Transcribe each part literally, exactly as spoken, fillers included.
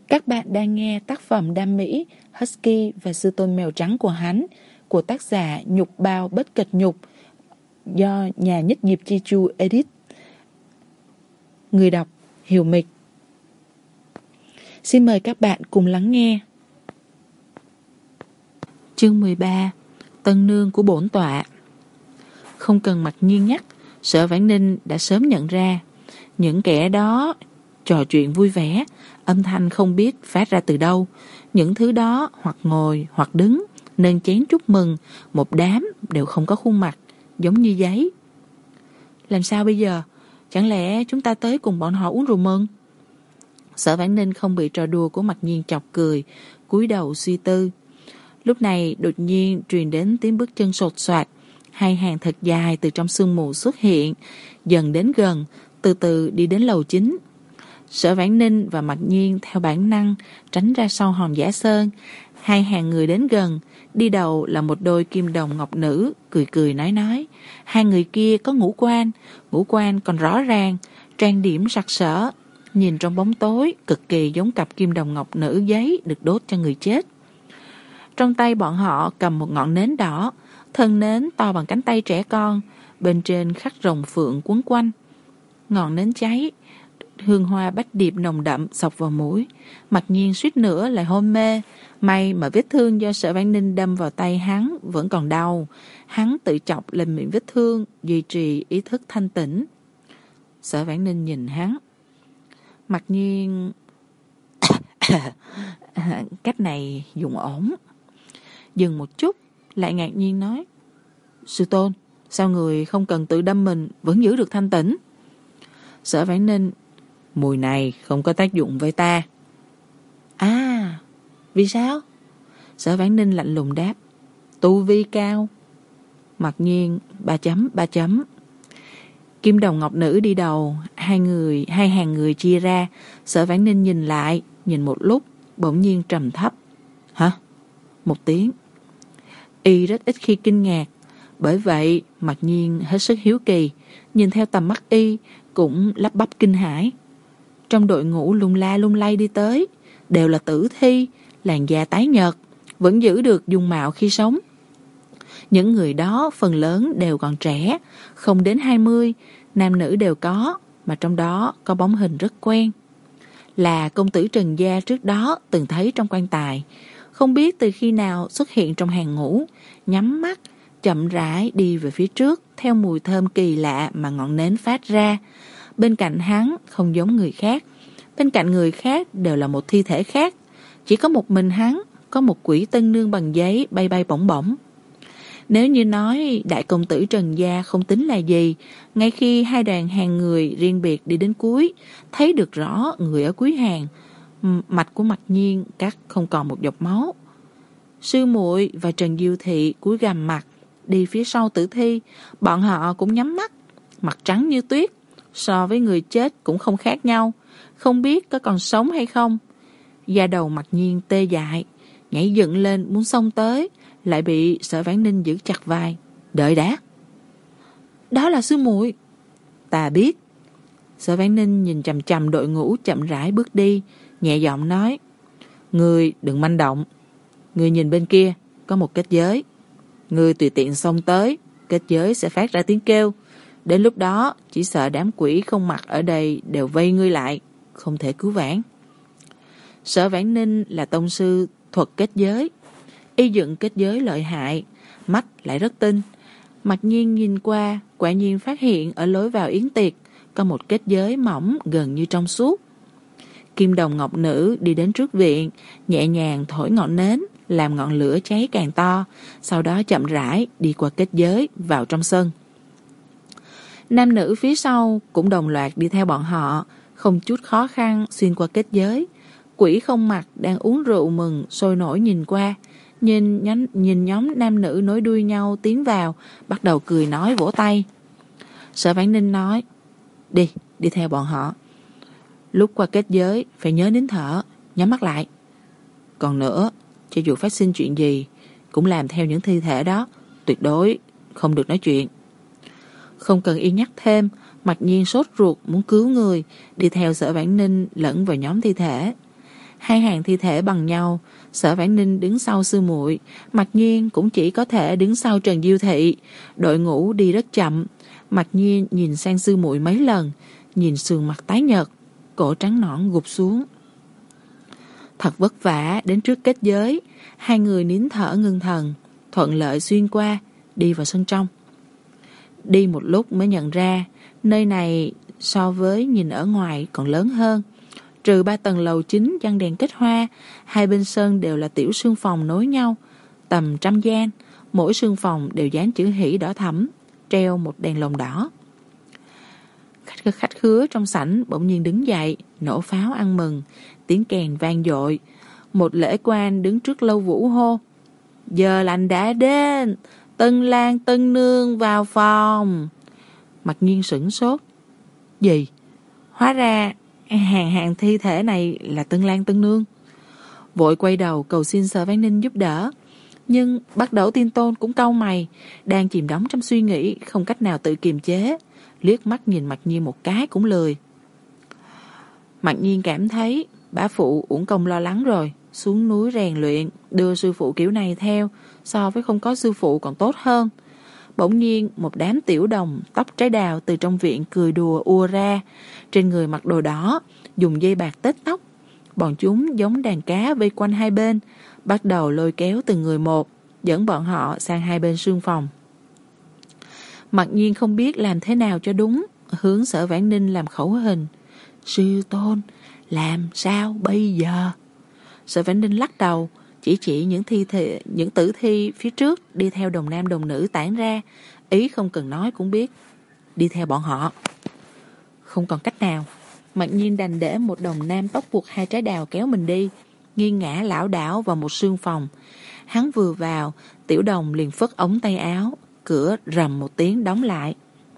Các bạn đang nghe tác phẩm đam mỹ Husky và sư tôn mèo trắng của hắn của tác giả Nhục Bao Bất Kịch Nhục do nhà nhất nghiệp Chi Chu edit. Người đọc Hiểu Mịch. Xin mời các bạn cùng lắng nghe. Chương mười ba. Tân nương của bổn tọa. Không cần Mặc Nhiên nhắc, Sở Vãn Ninh đã sớm nhận ra. Những kẻ đó trò chuyện vui vẻ, âm thanh không biết phát ra từ đâu. Những thứ đó hoặc ngồi hoặc đứng, nâng chén chúc mừng, một đám đều không có khuôn mặt, giống như giấy. Làm sao bây giờ? Chẳng lẽ chúng ta tới cùng bọn họ uống rượu mừng? Sở Vãn Ninh không bị trò đùa của Mặc Nhiên chọc cười, cúi đầu suy tư. Lúc này đột nhiên truyền đến tiếng bước chân sột soạt, hai hàng thật dài từ trong sương mù xuất hiện, dần đến gần, từ từ đi đến lầu chính. Sở Vãn Ninh và Mặc Nhiên theo bản năng tránh ra sau hòm Giả Sơn. Hai hàng người đến gần, đi đầu là một đôi kim đồng ngọc nữ, cười cười nói nói. Hai người kia có ngũ quan, ngũ quan còn rõ ràng, trang điểm sặc sỡ, nhìn trong bóng tối cực kỳ giống cặp kim đồng ngọc nữ giấy được đốt cho người chết. Trong tay bọn họ cầm một ngọn nến đỏ, thân nến to bằng cánh tay trẻ con, bên trên khắc rồng phượng quấn quanh. Ngọn nến cháy, hương hoa bách điệp nồng đậm xộc vào mũi. Mặc Nhiên suýt nữa lại hôn mê. May mà vết thương do Sở Vãn Ninh đâm vào tay hắn vẫn còn đau. Hắn tự chọc lên miệng vết thương, duy trì ý thức thanh tĩnh. Sở Vãn Ninh nhìn hắn. Mặc Nhiên cách này dùng ổn. Dừng một chút, lại ngạc nhiên nói: Sư tôn, sao người không cần tự đâm mình vẫn giữ được thanh tĩnh? Sở Vãn Ninh: Mùi này không có tác dụng với ta. À, vì sao? Sở Vãn Ninh lạnh lùng đáp: Tu vi cao. Mặc Nhiên ba chấm ba chấm. Kim đồng ngọc nữ đi đầu, hai người hai hàng người chia ra. Sở Vãn Ninh nhìn lại, nhìn một lúc, bỗng nhiên trầm thấp: Hả? Một tiếng. Y rất ít khi kinh ngạc, bởi vậy Mặc Nhiên hết sức hiếu kỳ, nhìn theo tầm mắt Y cũng lắp bắp kinh hãi. Trong đội ngũ lung la lung lay đi tới đều là tử thi, làn da tái nhợt, vẫn giữ được dung mạo khi sống. Những người đó phần lớn đều còn trẻ, không đến hai mươi, nam nữ đều có, mà trong đó có bóng hình rất quen. Là công tử Trần Gia trước đó từng thấy trong quan tài, không biết từ khi nào xuất hiện trong hàng ngũ, nhắm mắt, chậm rãi đi về phía trước theo mùi thơm kỳ lạ mà ngọn nến phát ra. Bên cạnh hắn không giống người khác, bên cạnh người khác đều là một thi thể khác, chỉ có một mình hắn có một quỷ tân nương bằng giấy bay bay bổng bổng. Nếu như nói đại công tử Trần Gia không tính là gì, ngay khi hai đoàn hàng người riêng biệt đi đến cuối, thấy được rõ người ở cuối hàng, mạch của Mặc Nhiên cắt không còn một giọt máu. Sư muội và Trần Diêu Thị cúi gằm mặt đi phía sau tử thi, bọn họ cũng nhắm mắt, mặt trắng như tuyết, so với người chết cũng không khác nhau, không biết có còn sống hay không. Da đầu Mặc Nhiên tê dại, nhảy dựng lên muốn xông tới, lại bị Sở Vãn Ninh giữ chặt vai. Đợi đã. Đó là sư muội. Ta biết. Sở Vãn Ninh nhìn chằm chằm đội ngũ chậm rãi bước đi, nhẹ giọng nói: Ngươi đừng manh động. Ngươi nhìn bên kia có một kết giới, ngươi tùy tiện xông tới, kết giới sẽ phát ra tiếng kêu. Đến lúc đó chỉ sợ đám quỷ không mặt ở đây đều vây ngươi lại, không thể cứu vãn. Sở Vãn Ninh là tông sư thuật kết giới, y dựng kết giới lợi hại, mắt lại rất tinh. Mặc Nhiên nhìn qua, quả nhiên phát hiện ở lối vào yến tiệc có một kết giới mỏng gần như trong suốt. Kim đồng ngọc nữ đi đến trước viện, nhẹ nhàng thổi ngọn nến, làm ngọn lửa cháy càng to, sau đó chậm rãi đi qua kết giới vào trong sân. Nam nữ phía sau cũng đồng loạt đi theo bọn họ, không chút khó khăn xuyên qua kết giới. Quỷ không mặt đang uống rượu mừng sôi nổi nhìn qua, nhìn, nhánh, nhìn nhóm nam nữ nối đuôi nhau tiến vào, bắt đầu cười nói vỗ tay. Sở Vãn Ninh nói: Đi, đi theo bọn họ. Lúc qua kết giới phải nhớ nín thở, nhắm mắt lại. Còn nữa, cho dù phát sinh chuyện gì cũng làm theo những thi thể đó, tuyệt đối không được nói chuyện. Không cần y nhắc thêm, Mặc Nhiên sốt ruột muốn cứu người, đi theo Sở Vãn Ninh lẫn vào nhóm thi thể. Hai hàng thi thể bằng nhau, Sở Vãn Ninh đứng sau sư muội, Mặc Nhiên cũng chỉ có thể đứng sau Trần Diêu Thị. Đội ngũ đi rất chậm. Mặc Nhiên nhìn sang sư muội mấy lần, nhìn sườn mặt tái nhợt, cổ trắng nõn gục xuống. Thật vất vả đến trước kết giới, hai người nín thở ngưng thần, thuận lợi xuyên qua, đi vào sân trong. Đi một lúc mới nhận ra, nơi này so với nhìn ở ngoài còn lớn hơn. Trừ ba tầng lầu chính giăng đèn kết hoa, hai bên sân đều là tiểu sương phòng nối nhau, tầm trăm gian, mỗi sương phòng đều dán chữ hỷ đỏ thẫm, treo một đèn lồng đỏ. Khách, khách khứa trong sảnh bỗng nhiên đứng dậy, nổ pháo ăn mừng, tiếng kèn vang dội. Một lễ quan đứng trước lâu vũ hô: giờ lành đã đến, tân lang tân nương vào phòng. Mặc Nhiên sửng sốt. Gì? Hóa ra hàng hàng thi thể này là tân lang tân nương. Vội quay đầu cầu xin Sở Vãn Ninh giúp đỡ. Nhưng Bắc Đẩu Tiên Tôn cũng cau mày, đang chìm đắm trong suy nghĩ, không cách nào tự kiềm chế, liếc mắt nhìn Mặc Nhiên một cái cũng lười. Mặc Nhiên cảm thấy bá phụ uổng công lo lắng rồi, xuống núi rèn luyện, đưa sư phụ kiểu này theo, so với không có sư phụ còn tốt hơn. Bỗng nhiên một đám tiểu đồng tóc trái đào từ trong viện cười đùa ùa ra, trên người mặc đồ đỏ, dùng dây bạc tết tóc. Bọn chúng giống đàn cá vây quanh hai bên, bắt đầu lôi kéo từng người một, dẫn bọn họ sang hai bên sương phòng. Mặc Nhiên không biết làm thế nào cho đúng, hướng Sở Vãn Ninh làm khẩu hình. Sư tôn, làm sao bây giờ? Sở Vãn Ninh lắc đầu, chỉ chỉ những thi thị, những tử thi phía trước đi theo đồng nam đồng nữ tản ra, ý không cần nói cũng biết. Đi theo bọn họ. Không còn cách nào, Mặc Nhiên đành để một đồng nam tóc buộc hai trái đào kéo mình đi, nghiêng ngã lảo đảo vào một sương phòng. Hắn vừa vào, tiểu đồng liền phất ống tay áo, cửa rầm một tiếng đóng lại.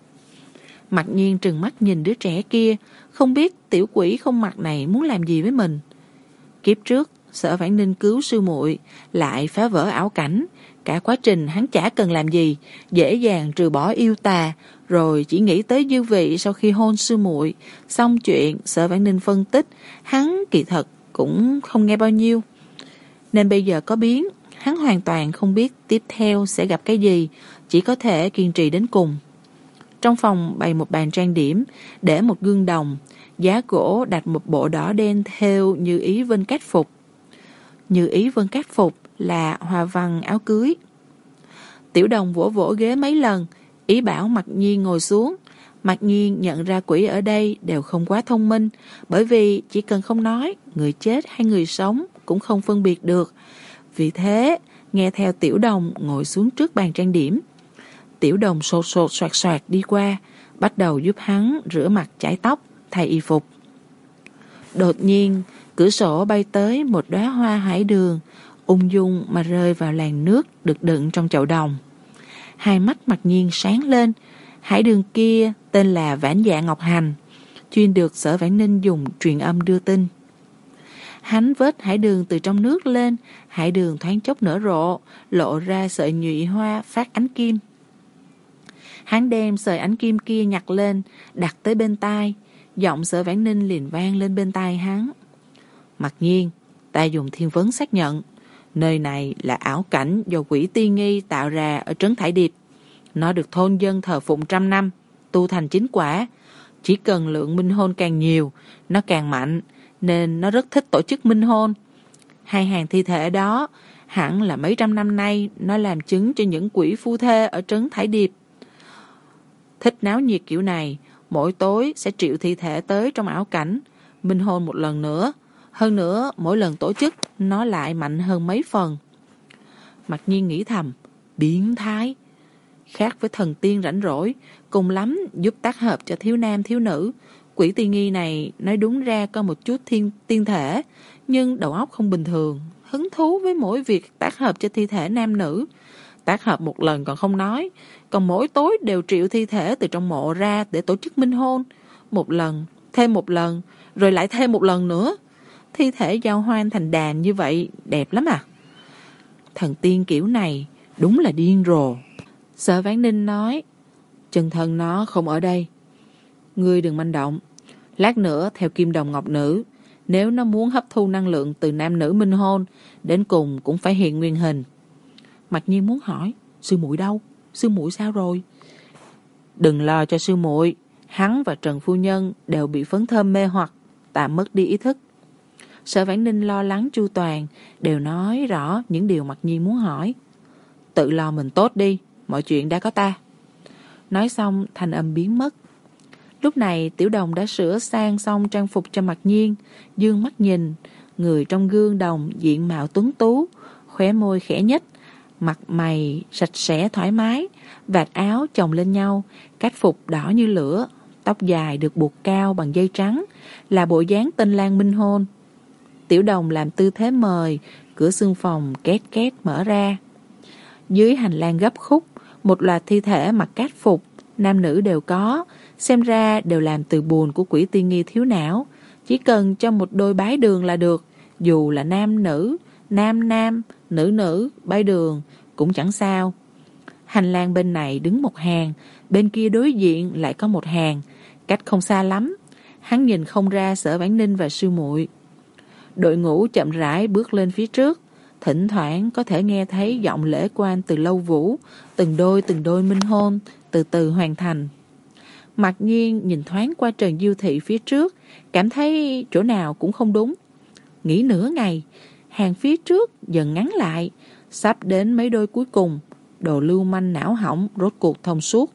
Mặc Nhiên trừng mắt nhìn đứa trẻ kia, không biết tiểu quỷ không mặt này muốn làm gì với mình. Kiếp trước Sở Vãn Ninh cứu sư muội, lại phá vỡ ảo cảnh, cả quá trình hắn chả cần làm gì, dễ dàng trừ bỏ yêu tà, rồi chỉ nghĩ tới dư vị sau khi hôn sư muội. Xong chuyện, Sở Vãn Ninh phân tích, hắn kỳ thật cũng không nghe bao nhiêu. Nên bây giờ có biến, hắn hoàn toàn không biết tiếp theo sẽ gặp cái gì, chỉ có thể kiên trì đến cùng. Trong phòng bày một bàn trang điểm, để một gương đồng, giá gỗ đặt một bộ đỏ đen thêu như ý vân cát phục. Như ý vân cát phục là hoa văn áo cưới. Tiểu đồng vỗ vỗ ghế mấy lần, ý bảo Mặc Nhiên ngồi xuống. Mặc Nhiên nhận ra quỷ ở đây đều không quá thông minh, bởi vì chỉ cần không nói, người chết hay người sống cũng không phân biệt được. Vì thế, nghe theo tiểu đồng ngồi xuống trước bàn trang điểm. Tiểu đồng sột sột soạt soạt đi qua, bắt đầu giúp hắn rửa mặt chải tóc, thay y phục. Đột nhiên, cửa sổ bay tới một đóa hoa hải đường, ung dung mà rơi vào làn nước được đựng trong chậu đồng. Hai mắt Mặc Nhiên sáng lên. Hải đường kia tên là Vãn Dạ Ngọc Hành, chuyên được Sở Vãn Ninh dùng truyền âm đưa tin. Hắn vớt hải đường từ trong nước lên, hải đường thoáng chốc nở rộ, lộ ra sợi nhụy hoa phát ánh kim. Hắn đem sợi ánh kim kia nhặt lên, đặt tới bên tai, giọng Sở Vãn Ninh liền vang lên bên tai hắn. Mặc Nhiên, ta dùng thiên vấn xác nhận, nơi này là ảo cảnh do quỷ Tiên Nghi tạo ra ở trấn Thải Điệp. Nó được thôn dân thờ phụng trăm năm, tu thành chính quả. Chỉ cần lượng minh hôn càng nhiều, nó càng mạnh, nên nó rất thích tổ chức minh hôn. Hai hàng thi thể đó, hẳn là mấy trăm năm nay nó làm chứng cho những quỷ phu thê ở trấn Thải Điệp. Thích náo nhiệt kiểu này, mỗi tối sẽ triệu thi thể tới trong ảo cảnh, minh hôn một lần nữa. Hơn nữa, mỗi lần tổ chức, nó lại mạnh hơn mấy phần. Mặc Nhiên nghĩ thầm, biến thái. Khác với thần tiên rảnh rỗi, cùng lắm giúp tác hợp cho thiếu nam thiếu nữ. Quỷ Tiên Nghi này nói đúng ra có một chút thiên, tiên thể, nhưng đầu óc không bình thường, hứng thú với mỗi việc tác hợp cho thi thể nam nữ. Tác hợp một lần còn không nói, còn mỗi tối đều triệu thi thể từ trong mộ ra để tổ chức minh hôn. Một lần, thêm một lần, rồi lại thêm một lần nữa. Thi thể giao hoan thành đàn như vậy đẹp lắm à. Thần tiên kiểu này đúng là điên rồ. Sở Vãn Ninh nói, chân thân nó không ở đây, ngươi đừng manh động. Lát nữa theo Kim Đồng Ngọc Nữ, Nếu nó muốn hấp thu năng lượng từ nam nữ minh hôn, đến cùng cũng phải hiện nguyên hình. Mặc nhiên muốn hỏi, sư muội đâu? Sư muội sao rồi? Đừng lo cho sư muội, hắn và Trần phu nhân đều bị phấn thơm mê hoặc, tạm mất đi ý thức. Sở Vãn Ninh lo lắng chu toàn, đều nói rõ những điều Mặc nhiên muốn hỏi. Tự lo mình tốt đi, mọi chuyện đã có ta. Nói xong thanh âm biến mất. Lúc này Tiểu Đồng đã sửa sang xong trang phục cho Mặc nhiên, dương mắt nhìn, người trong gương đồng diện mạo tuấn tú, khóe môi khẽ nhếch, mặt mày sạch sẽ thoải mái, vạt áo chồng lên nhau, cách phục đỏ như lửa, tóc dài được buộc cao bằng dây trắng, là bộ dáng tinh lang minh hôn. Tiểu Đồng làm tư thế mời, cửa xương phòng két két mở ra. Dưới hành lang gấp khúc, một loạt thi thể mặc cát phục, nam nữ đều có, xem ra đều làm từ bùn của quỷ tiên nghi thiếu não. Chỉ cần cho một đôi bái đường là được, dù là nam nữ, nam nam, nữ nữ, bái đường, cũng chẳng sao. Hành lang bên này đứng một hàng, bên kia đối diện lại có một hàng, cách không xa lắm. Hắn nhìn không ra Sở Vãn Ninh và sư muội. Đội ngũ chậm rãi bước lên phía trước, thỉnh thoảng có thể nghe thấy giọng lễ quan từ Lâu Vũ, từng đôi từng đôi minh hôn, từ từ hoàn thành. Mặc nhiên nhìn thoáng qua Trần Diêu Thị phía trước, cảm thấy chỗ nào cũng không đúng. Nghĩ nửa ngày, hàng phía trước dần ngắn lại, sắp đến mấy đôi cuối cùng, đồ lưu manh não hỏng rốt cuộc thông suốt.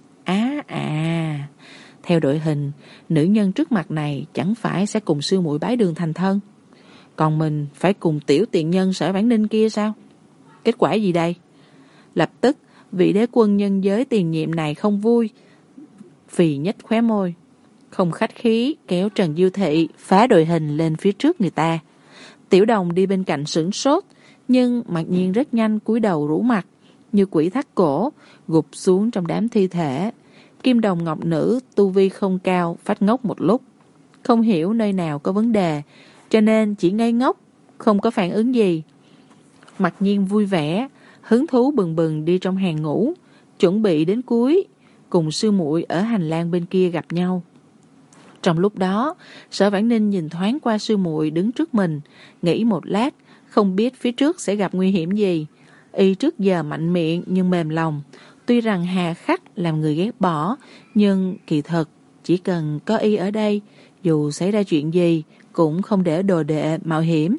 Á à, à, theo đội hình, nữ nhân trước mặt này chẳng phải sẽ cùng sư muội bái đường thành thân, còn mình phải cùng tiểu tiện nhân Sở Vãn Ninh kia sao? Kết quả gì đây? Lập tức, vị đế quân nhân giới tiền nhiệm này không vui, phì nhếch khóe môi, không khách khí kéo Trần Diêu Thị phá đội hình lên phía trước người ta. Tiểu Đồng đi bên cạnh sửng sốt, nhưng mặc nhiên rất nhanh cúi đầu rũ mặt, như quỷ thắt cổ, gục xuống trong đám thi thể. Kim Đồng Ngọc Nữ tu vi không cao, phát ngốc một lúc, không hiểu nơi nào có vấn đề, cho nên chỉ ngây ngốc, không có phản ứng gì. Mặc nhiên vui vẻ, hứng thú bừng bừng đi trong hàng ngũ, chuẩn bị đến cuối, cùng sư muội ở hành lang bên kia gặp nhau. Trong lúc đó, Sở Vãn Ninh nhìn thoáng qua sư muội đứng trước mình, nghĩ một lát, không biết phía trước sẽ gặp nguy hiểm gì. Y trước giờ mạnh miệng nhưng mềm lòng, tuy rằng hà khắc làm người ghét bỏ, nhưng kỳ thật chỉ cần có y ở đây, dù xảy ra chuyện gì cũng không để đồ đệ mạo hiểm.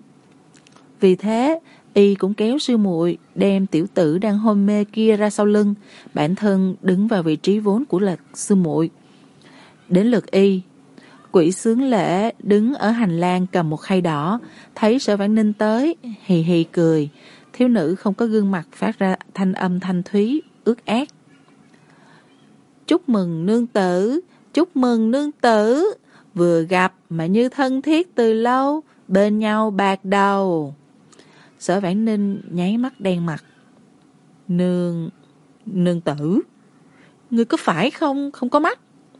Vì thế, y cũng kéo sư muội đem tiểu tử đang hôn mê kia ra sau lưng, bản thân đứng vào vị trí vốn của là sư muội. Đến lượt y, quỷ xướng lễ đứng ở hành lang cầm một khay đỏ, thấy Sở Vãn Ninh tới, hì hì cười. Thiếu nữ không có gương mặt phát ra thanh âm thanh thúy, ướt át. Chúc mừng nương tử, chúc mừng nương tử, vừa gặp mà như thân thiết từ lâu, bên nhau bạc đầu. Sở Vãn Ninh nháy mắt đen mặt. Nương... nương tử? Ngươi có phải không, không có mắt?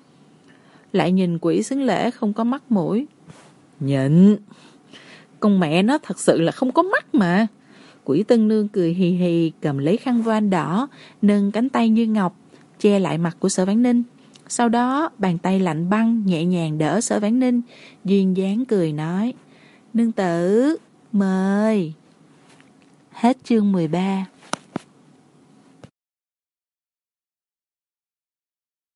Lại nhìn quỷ xứng lễ không có mắt mũi. Nhịn! Con mẹ nó thật sự là không có mắt mà. Quỷ tân nương cười hì hì, cầm lấy khăn voan đỏ, nâng cánh tay như ngọc, che lại mặt của Sở Vãn Ninh. Sau đó, bàn tay lạnh băng nhẹ nhàng đỡ Sở Vãn Ninh, duyên dáng cười nói, nương tử, mời. Hết chương mười ba.